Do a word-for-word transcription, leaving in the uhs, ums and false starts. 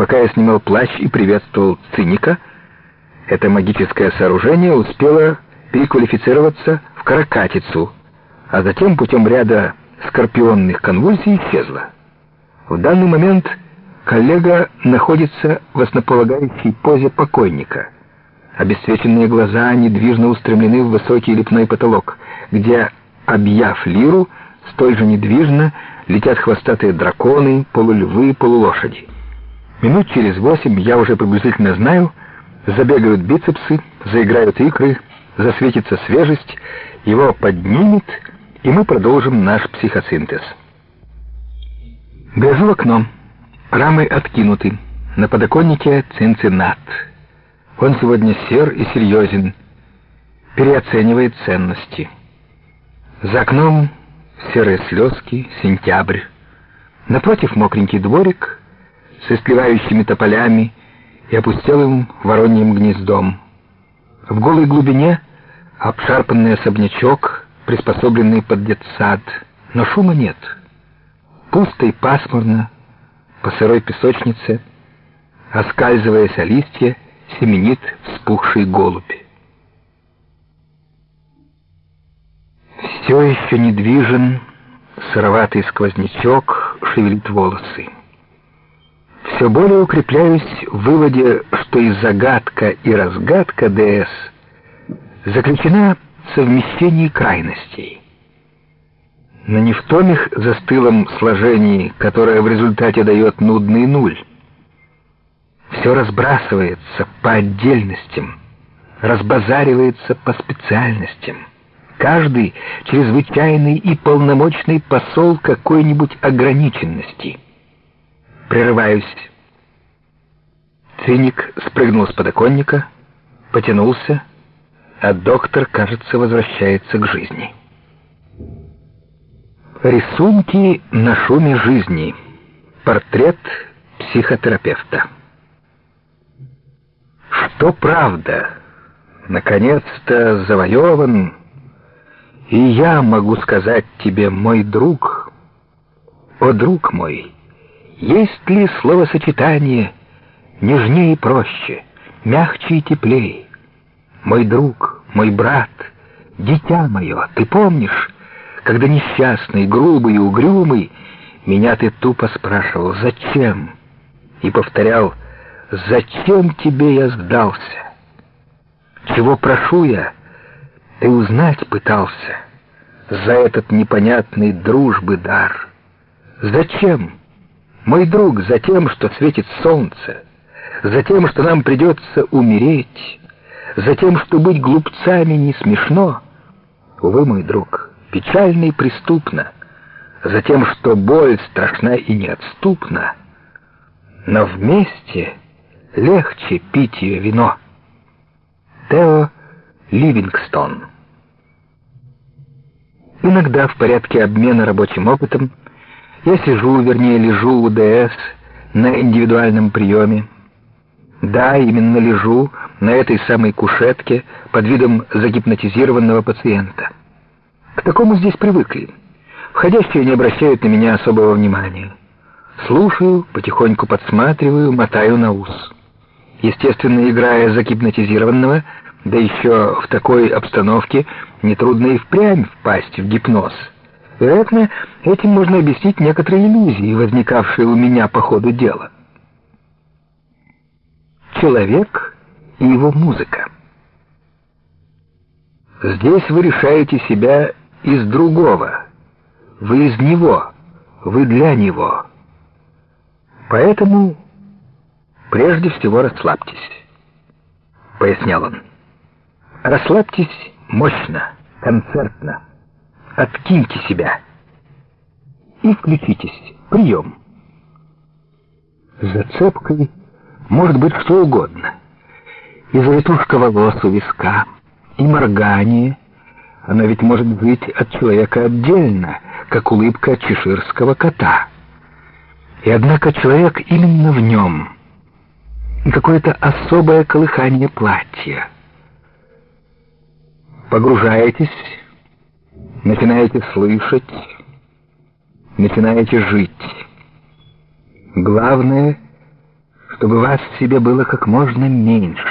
Пока я снимал плащ и приветствовал циника, это магическое сооружение успело переквалифицироваться в каракатицу, а затем путем ряда скорпионных конвульсий исчезло. В данный момент коллега находится в основополагающей позе покойника. Обесцвеченные глаза недвижно устремлены в высокий лепной потолок, где, объяв лиру, столь же недвижно летят хвостатые драконы, полульвы, полулошади. Минут через восемь я уже приблизительно знаю, забегают бицепсы, заиграют икры, засветится свежесть, его поднимет, и мы продолжим наш психосинтез. Гляжу в окно. Рамы откинуты. На подоконнике цинциннат. Он сегодня сер и серьезен, переоценивает ценности. За окном серые слезки, сентябрь. Напротив мокренький дворик с истлевающими тополями и опустелым вороньим гнездом. В голой глубине обшарпанный особнячок, приспособленный под детсад, но шума нет. Пусто и пасмурно, по сырой песочнице, оскальзываясь о листья, семенит вспухший голубь. Все еще недвижен, сыроватый сквознячок шевелит волосы. Все более укрепляюсь в выводе, что и загадка, и разгадка ДС заключена в совмещении крайностей. Но не в том их застылом сложении, которое в результате дает нудный нуль. Все разбрасывается по отдельностям, разбазаривается по специальностям. Каждый чрезвычайный и полномочный посол какой-нибудь ограниченности. Прерываюсь. Циник спрыгнул с подоконника, потянулся, а доктор, кажется, возвращается к жизни. Рисунки на шуме жизни. Портрет психотерапевта. Что правда, наконец-то завоеван, и я могу сказать тебе, мой друг, о, друг мой, есть ли словосочетание нежнее и проще, мягче и теплее? Мой друг, мой брат, дитя мое, ты помнишь, когда несчастный, грубый и угрюмый, меня ты тупо спрашивал, зачем? И повторял, зачем тебе я сдался? Чего прошу я, ты узнать пытался за этот непонятный дружбы дар. Зачем? Мой друг, за тем, что светит солнце, за тем, что нам придется умереть, за тем, что быть глупцами не смешно. Увы, мой друг, печально и преступно, за тем, что боль страшна и неотступна, но вместе легче пить ее вино. Тео Ливингстон. Иногда в порядке обмена рабочим опытом я сижу, вернее лежу у ДС на индивидуальном приеме. Да, именно лежу на этой самой кушетке под видом загипнотизированного пациента. К такому здесь привыкли. Входящие не обращают на меня особого внимания. Слушаю, потихоньку подсматриваю, мотаю на ус. Естественно, играя загипнотизированного, да еще в такой обстановке нетрудно и впрямь впасть в гипноз. Вероятно, этим можно объяснить некоторые иллюзии, возникавшие у меня по ходу дела. Человек и его музыка. Здесь вы решаете себя из другого. Вы из него. Вы для него. Поэтому прежде всего расслабьтесь, пояснял он. Расслабьтесь мощно, концертно. Откиньте себя и включитесь. Прием. Зацепкой может быть что угодно. И завитушка волос у виска, и моргание. Оно ведь может быть от человека отдельно, как улыбка чеширского кота. И однако человек именно в нем. И какое-то особое колыхание платья. Погружаетесь, начинаете слышать, начинаете жить. Главное, чтобы вас в себе было как можно меньше.